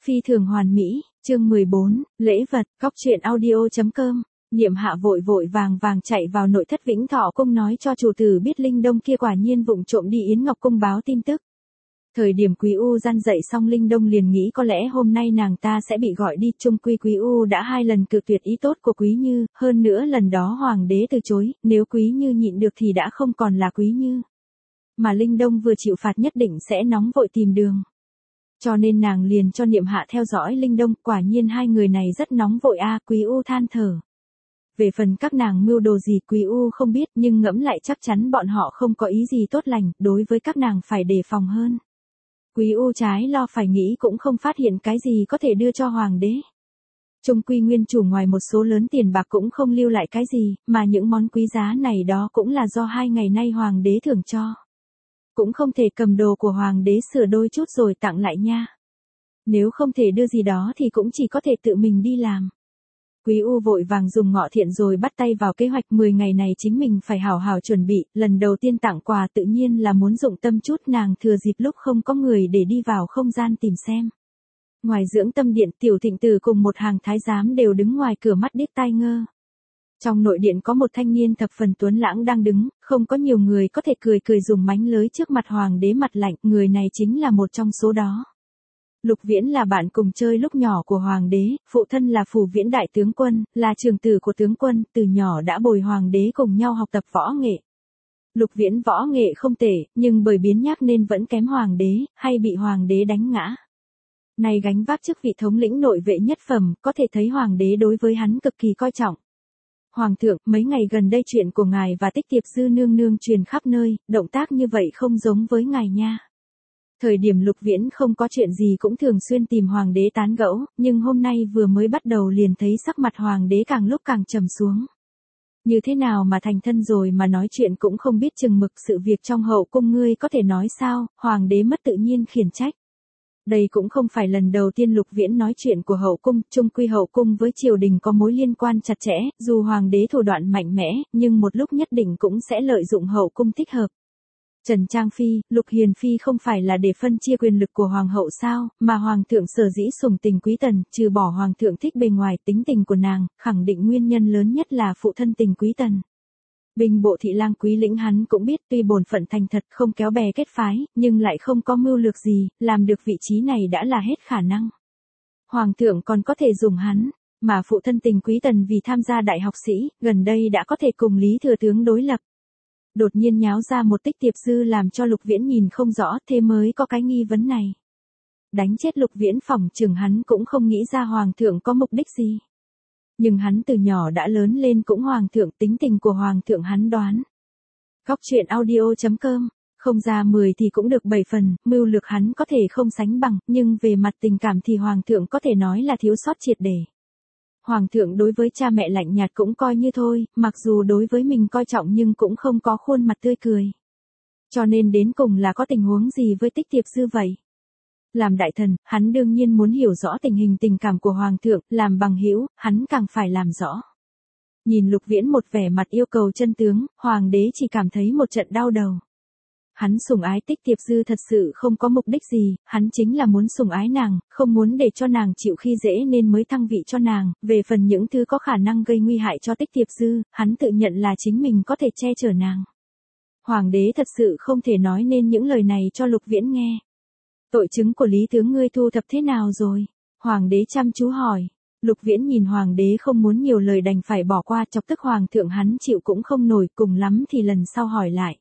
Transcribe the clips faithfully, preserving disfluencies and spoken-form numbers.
Phi thường hoàn mỹ, chương mười bốn, lễ vật, góc truyện audio.com. Niệm Hạ vội vội vàng vàng chạy vào nội thất Vĩnh Thọ cung nói cho chủ tử biết Linh Đông kia quả nhiên vụng trộm đi Yến Ngọc cung báo tin tức. Thời điểm Quý U gian dậy xong Linh Đông liền nghĩ có lẽ hôm nay nàng ta sẽ bị gọi đi, chung quy Quý U đã hai lần cự tuyệt ý tốt của Quý Như, hơn nữa lần đó hoàng đế từ chối, nếu Quý Như nhịn được thì đã không còn là Quý Như. Mà Linh Đông vừa chịu phạt nhất định sẽ nóng vội tìm đường. Cho nên nàng liền cho Niệm Hạ theo dõi Linh Đông, quả nhiên hai người này rất nóng vội a, Quý U than thở. Về phần các nàng mưu đồ gì Quý U không biết, nhưng ngẫm lại chắc chắn bọn họ không có ý gì tốt lành, đối với các nàng phải đề phòng hơn. Quý U trái lo phải nghĩ cũng không phát hiện cái gì có thể đưa cho hoàng đế. Chung quy nguyên chủ ngoài một số lớn tiền bạc cũng không lưu lại cái gì, mà những món quý giá này đó cũng là do hai ngày nay hoàng đế thưởng cho. Cũng không thể cầm đồ của hoàng đế sửa đôi chút rồi tặng lại nha. Nếu không thể đưa gì đó thì cũng chỉ có thể tự mình đi làm. Quý U vội vàng dùng ngọ thiện rồi bắt tay vào kế hoạch mười ngày này chính mình phải hào hào chuẩn bị, lần đầu tiên tặng quà tự nhiên là muốn dụng tâm chút, nàng thừa dịp lúc không có người để đi vào không gian tìm xem. Ngoài dưỡng tâm điện, Tiểu Thịnh Tử cùng một hàng thái giám đều đứng ngoài cửa mắt điếc tai ngơ. Trong nội điện có một thanh niên thập phần tuấn lãng đang đứng, không có nhiều người có thể cười cười dùng mánh lới trước mặt hoàng đế mặt lạnh, người này chính là một trong số đó. Lục Viễn là bạn cùng chơi lúc nhỏ của hoàng đế, phụ thân là Phù Viễn đại tướng quân, là trưởng tử của tướng quân, từ nhỏ đã bồi hoàng đế cùng nhau học tập võ nghệ. Lục Viễn võ nghệ không tệ, nhưng bởi biến nhác nên vẫn kém hoàng đế, hay bị hoàng đế đánh ngã. Nay gánh vác chức vị thống lĩnh nội vệ nhất phẩm, có thể thấy hoàng đế đối với hắn cực kỳ coi trọng. Hoàng thượng, mấy ngày gần đây chuyện của ngài và Tích Tiệp Dư nương nương truyền khắp nơi, động tác như vậy không giống với ngài nha. Thời điểm Lục Viễn không có chuyện gì cũng thường xuyên tìm hoàng đế tán gẫu, nhưng hôm nay vừa mới bắt đầu liền thấy sắc mặt hoàng đế càng lúc càng trầm xuống. Như thế nào mà thành thân rồi mà nói chuyện cũng không biết chừng mực, sự việc trong hậu cung ngươi có thể nói sao, hoàng đế mất tự nhiên khiển trách. Đây cũng không phải lần đầu tiên Lục Viễn nói chuyện của hậu cung, chung quy hậu cung với triều đình có mối liên quan chặt chẽ, dù hoàng đế thủ đoạn mạnh mẽ, nhưng một lúc nhất định cũng sẽ lợi dụng hậu cung thích hợp. Trần Trang Phi, Lục Hiền Phi không phải là để phân chia quyền lực của hoàng hậu sao, mà hoàng thượng sở dĩ sủng tình Quý Tần, trừ bỏ hoàng thượng thích bề ngoài tính tình của nàng, khẳng định nguyên nhân lớn nhất là phụ thân tình Quý Tần. Binh bộ thị lang Quý Lĩnh hắn cũng biết, tuy bổn phận thành thật không kéo bè kết phái, nhưng lại không có mưu lược gì, làm được vị trí này đã là hết khả năng. Hoàng thượng còn có thể dùng hắn, mà phụ thân tình Quý Tần vì tham gia đại học sĩ, gần đây đã có thể cùng Lý Thừa Tướng đối lập. Đột nhiên nháo ra một Tích Tiệp Dư làm cho Lục Viễn nhìn không rõ, thế mới có cái nghi vấn này. Đánh chết Lục Viễn phỏng chừng hắn cũng không nghĩ ra hoàng thượng có mục đích gì. Nhưng hắn từ nhỏ đã lớn lên cũng hoàng thượng, tính tình của hoàng thượng hắn đoán. Góc truyện audio.com, không ra mười thì cũng được bảy phần, mưu lược hắn có thể không sánh bằng, nhưng về mặt tình cảm thì hoàng thượng có thể nói là thiếu sót triệt để. Hoàng thượng đối với cha mẹ lạnh nhạt cũng coi như thôi, mặc dù đối với mình coi trọng nhưng cũng không có khuôn mặt tươi cười. Cho nên đến cùng là có tình huống gì với Tích Tiệp Dư vậy? Làm đại thần, hắn đương nhiên muốn hiểu rõ tình hình tình cảm của hoàng thượng, làm bằng hữu, hắn càng phải làm rõ. Nhìn Lục Viễn một vẻ mặt yêu cầu chân tướng, hoàng đế chỉ cảm thấy một trận đau đầu. Hắn sủng ái Tích Tiệp Dư thật sự không có mục đích gì, hắn chính là muốn sủng ái nàng, không muốn để cho nàng chịu khi dễ nên mới thăng vị cho nàng, về phần những thứ có khả năng gây nguy hại cho Tích Tiệp Dư, hắn tự nhận là chính mình có thể che chở nàng. Hoàng đế thật sự không thể nói nên những lời này cho Lục Viễn nghe. Tội chứng của Lý tướng ngươi thu thập thế nào rồi? Hoàng đế chăm chú hỏi. Lục Viễn nhìn hoàng đế không muốn nhiều lời đành phải bỏ qua, chọc tức hoàng thượng hắn chịu cũng không nổi, cùng lắm thì lần sau hỏi lại.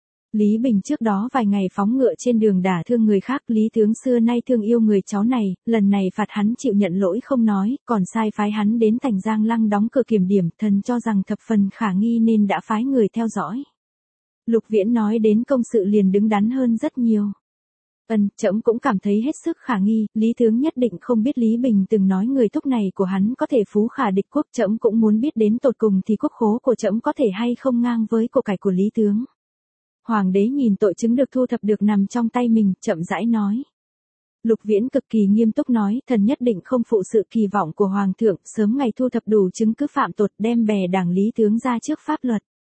Lý Bình trước đó vài ngày phóng ngựa trên đường đả thương người khác, Lý tướng xưa nay thương yêu người cháu này, lần này phạt hắn chịu nhận lỗi không nói, còn sai phái hắn đến thành Giang Lăng đóng cửa kiểm điểm, thần cho rằng thập phần khả nghi nên đã phái người theo dõi. Lục Viễn nói đến công sự liền đứng đắn hơn rất nhiều. Ân, trẫm cũng cảm thấy hết sức khả nghi, Lý tướng nhất định không biết Lý Bình từng nói người thúc này của hắn có thể phú khả địch quốc, trẫm cũng muốn biết đến tột cùng thì quốc khố của trẫm có thể hay không ngang với của cải của Lý tướng. Hoàng đế nhìn tội chứng được thu thập được nằm trong tay mình, chậm rãi nói. Lục Viễn cực kỳ nghiêm túc nói, thần nhất định không phụ sự kỳ vọng của hoàng thượng, sớm ngày thu thập đủ chứng cứ phạm tội, đem bè đảng Lý tướng ra trước pháp luật.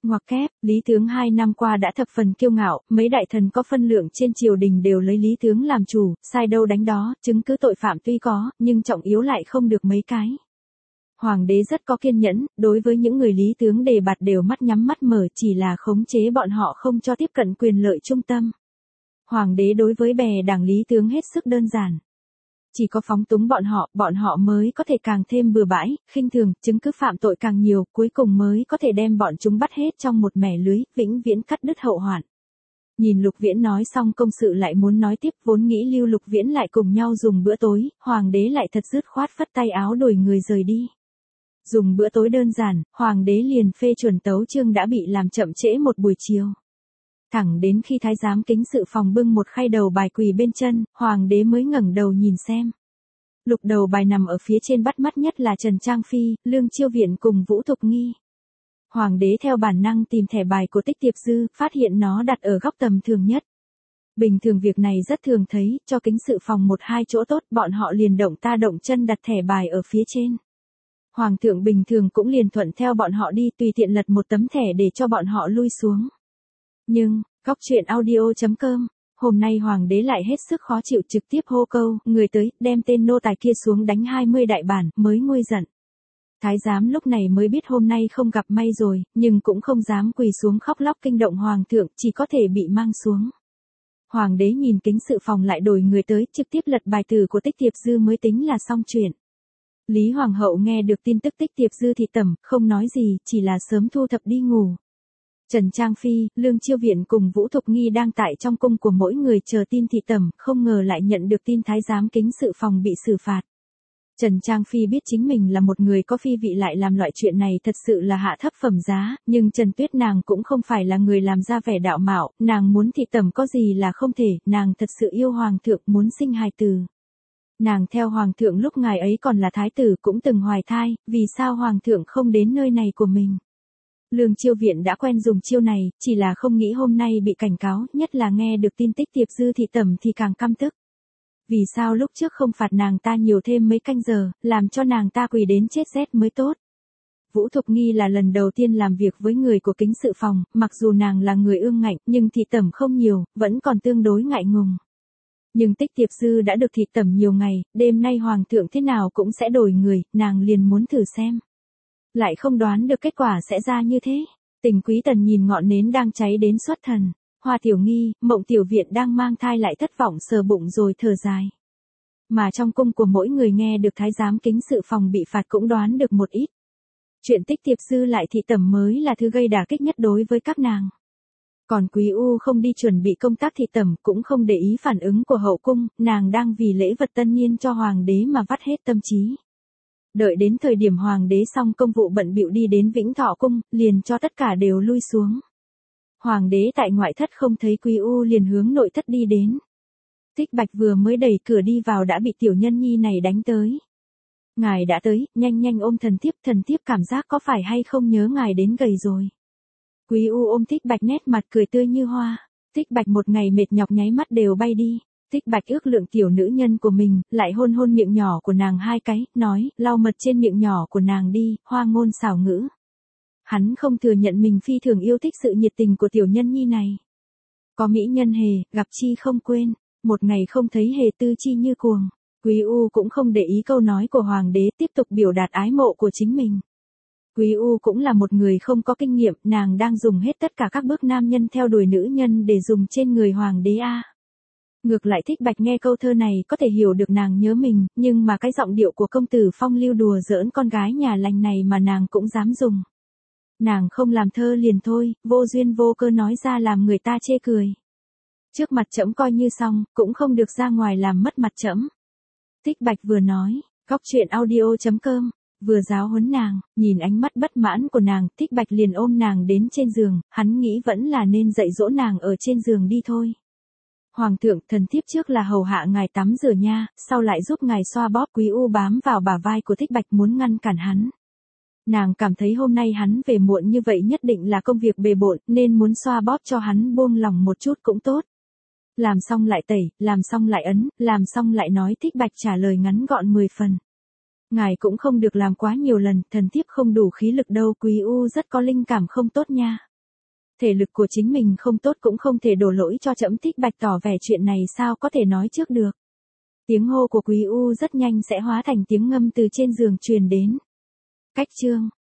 Ngoặc kép, Lý Tướng hai năm qua đã thập phần kiêu ngạo, mấy đại thần có phân lượng trên triều đình đều lấy Lý Tướng làm chủ, sai đâu đánh đó, chứng cứ tội phạm tuy có, nhưng trọng yếu lại không được mấy cái. Hoàng đế rất có kiên nhẫn, đối với những người Lý Tướng đề bạt đều mắt nhắm mắt mở, chỉ là khống chế bọn họ không cho tiếp cận quyền lợi trung tâm. Hoàng đế đối với bè đảng Lý Tướng hết sức đơn giản. Chỉ có phóng túng bọn họ, bọn họ mới có thể càng thêm bừa bãi, khinh thường, chứng cứ phạm tội càng nhiều, cuối cùng mới có thể đem bọn chúng bắt hết trong một mẻ lưới, vĩnh viễn cắt đứt hậu hoạn. Nhìn Lục Viễn nói xong công sự lại muốn nói tiếp, vốn nghĩ lưu Lục Viễn lại cùng nhau dùng bữa tối, hoàng đế lại thật dứt khoát phất tay áo đuổi người rời đi. Dùng bữa tối đơn giản, hoàng đế liền phê chuẩn tấu chương đã bị làm chậm trễ một buổi chiều. Thẳng đến khi thái giám kính sự phòng bưng một khay đầu bài quỳ bên chân, hoàng đế mới ngẩng đầu nhìn xem. Lục đầu bài nằm ở phía trên, bắt mắt nhất là Trần Trang Phi, Lương Chiêu Viện cùng Vũ Thục Nghi. Hoàng đế theo bản năng tìm thẻ bài của Tích Tiệp Dư, phát hiện nó đặt ở góc tầm thường nhất. Bình thường việc này rất thường thấy, cho kính sự phòng một hai chỗ tốt, bọn họ liền động ta động chân đặt thẻ bài ở phía trên. Hoàng thượng bình thường cũng liền thuận theo bọn họ đi, tùy tiện lật một tấm thẻ để cho bọn họ lui xuống. Nhưng, góc truyện audio chấm com, hôm nay hoàng đế lại hết sức khó chịu, trực tiếp hô câu, người tới, đem tên nô tài kia xuống đánh hai mươi đại bản, mới nguôi giận. Thái giám lúc này mới biết hôm nay không gặp may rồi, nhưng cũng không dám quỳ xuống khóc lóc kinh động hoàng thượng, chỉ có thể bị mang xuống. Hoàng đế nhìn kính sự phòng lại đổi người tới, trực tiếp lật bài từ của Tích Tiệp Dư mới tính là xong chuyện. Lý Hoàng hậu nghe được tin tức Tích Tiệp Dư thì tẩm, không nói gì, chỉ là sớm thu thập đi ngủ. Trần Trang Phi, Lương Chiêu Viện cùng Vũ Thục Nghi đang tại trong cung của mỗi người chờ tin thị tẩm, không ngờ lại nhận được tin thái giám kính sự phòng bị xử phạt. Trần Trang Phi biết chính mình là một người có phi vị lại làm loại chuyện này thật sự là hạ thấp phẩm giá, nhưng Trần Tuyết nàng cũng không phải là người làm ra vẻ đạo mạo, nàng muốn thị tẩm có gì là không thể, nàng thật sự yêu hoàng thượng, muốn sinh hài tử. Nàng theo hoàng thượng lúc ngài ấy còn là thái tử cũng từng hoài thai, vì sao hoàng thượng không đến nơi này của mình? Lương Chiêu Viện đã quen dùng chiêu này, chỉ là không nghĩ hôm nay bị cảnh cáo, nhất là nghe được tin Tích Tiệp Dư thị tẩm thì càng căm tức. Vì sao lúc trước không phạt nàng ta nhiều thêm mấy canh giờ, làm cho nàng ta quỳ đến chết rét mới tốt. Vũ Thục Nghi là lần đầu tiên làm việc với người của kính sự phòng, mặc dù nàng là người ương ngạnh, nhưng thị tẩm không nhiều, vẫn còn tương đối ngại ngùng. Nhưng Tích Tiệp Dư đã được thị tẩm nhiều ngày, đêm nay hoàng thượng thế nào cũng sẽ đổi người, nàng liền muốn thử xem. Lại không đoán được kết quả sẽ ra như thế. Tình Quý Tần nhìn ngọn nến đang cháy đến xuất thần. Hoa Tiểu Nghi, Mộng Tiểu Viện đang mang thai lại thất vọng sờ bụng rồi thở dài. Mà trong cung của mỗi người nghe được thái giám kính sự phòng bị phạt cũng đoán được một ít. Chuyện Tích Tiệp Dư lại thị tẩm mới là thứ gây đả kích nhất đối với các nàng. Còn Quý U không đi chuẩn bị công tác thị tẩm, cũng không để ý phản ứng của hậu cung, nàng đang vì lễ vật tân niên cho hoàng đế mà vắt hết tâm trí. Đợi đến thời điểm hoàng đế xong công vụ bận bịu đi đến Vĩnh Thọ cung, liền cho tất cả đều lui xuống. Hoàng đế tại ngoại thất không thấy Quý U liền hướng nội thất đi đến. Tích Bạch vừa mới đẩy cửa đi vào đã bị tiểu nhân nhi này đánh tới. Ngài đã tới, nhanh nhanh ôm thần thiếp, thần thiếp cảm giác có phải hay không nhớ ngài đến gầy rồi. Quý U ôm Tích Bạch nét mặt cười tươi như hoa. Tích Bạch một ngày mệt nhọc nháy mắt đều bay đi. Tích Bạch ước lượng tiểu nữ nhân của mình, lại hôn hôn miệng nhỏ của nàng hai cái, nói, lau mật trên miệng nhỏ của nàng đi, hoa ngôn xảo ngữ. Hắn không thừa nhận mình phi thường yêu thích sự nhiệt tình của tiểu nhân nhi này. Có mỹ nhân hề, gặp chi không quên, một ngày không thấy hề tư chi như cuồng. Quý U cũng không để ý câu nói của hoàng đế, tiếp tục biểu đạt ái mộ của chính mình. Quý U cũng là một người không có kinh nghiệm, nàng đang dùng hết tất cả các bước nam nhân theo đuổi nữ nhân để dùng trên người hoàng đế a. Ngược lại Tích Bạch nghe câu thơ này có thể hiểu được nàng nhớ mình, nhưng mà cái giọng điệu của công tử phong lưu đùa giỡn con gái nhà lành này mà nàng cũng dám dùng. Nàng không làm thơ liền thôi, vô duyên vô cơ nói ra làm người ta chê cười. Trước mặt trẫm coi như xong, cũng không được ra ngoài làm mất mặt trẫm. Tích Bạch vừa nói, góc truyện audio chấm com, vừa giáo huấn nàng, nhìn ánh mắt bất mãn của nàng, Tích Bạch liền ôm nàng đến trên giường, hắn nghĩ vẫn là nên dạy dỗ nàng ở trên giường đi thôi. Hoàng thượng, thần thiếp trước là hầu hạ ngài tắm rửa nha, sau lại giúp ngài xoa bóp. Quý U bám vào bả vai của Tích Bạch muốn ngăn cản hắn. Nàng cảm thấy hôm nay hắn về muộn như vậy nhất định là công việc bề bộn, nên muốn xoa bóp cho hắn buông lòng một chút cũng tốt. Làm xong lại tẩy, làm xong lại ấn, làm xong lại nói. Tích Bạch trả lời ngắn gọn mười phần. Ngài cũng không được làm quá nhiều lần, thần thiếp không đủ khí lực đâu. Quý U rất có linh cảm không tốt nha. Thể lực của chính mình không tốt cũng không thể đổ lỗi cho Trẫm Thích Bạch, tỏ vẻ chuyện này sao có thể nói trước được. Tiếng hô của Quý U rất nhanh sẽ hóa thành tiếng ngâm từ trên giường truyền đến. Cách chương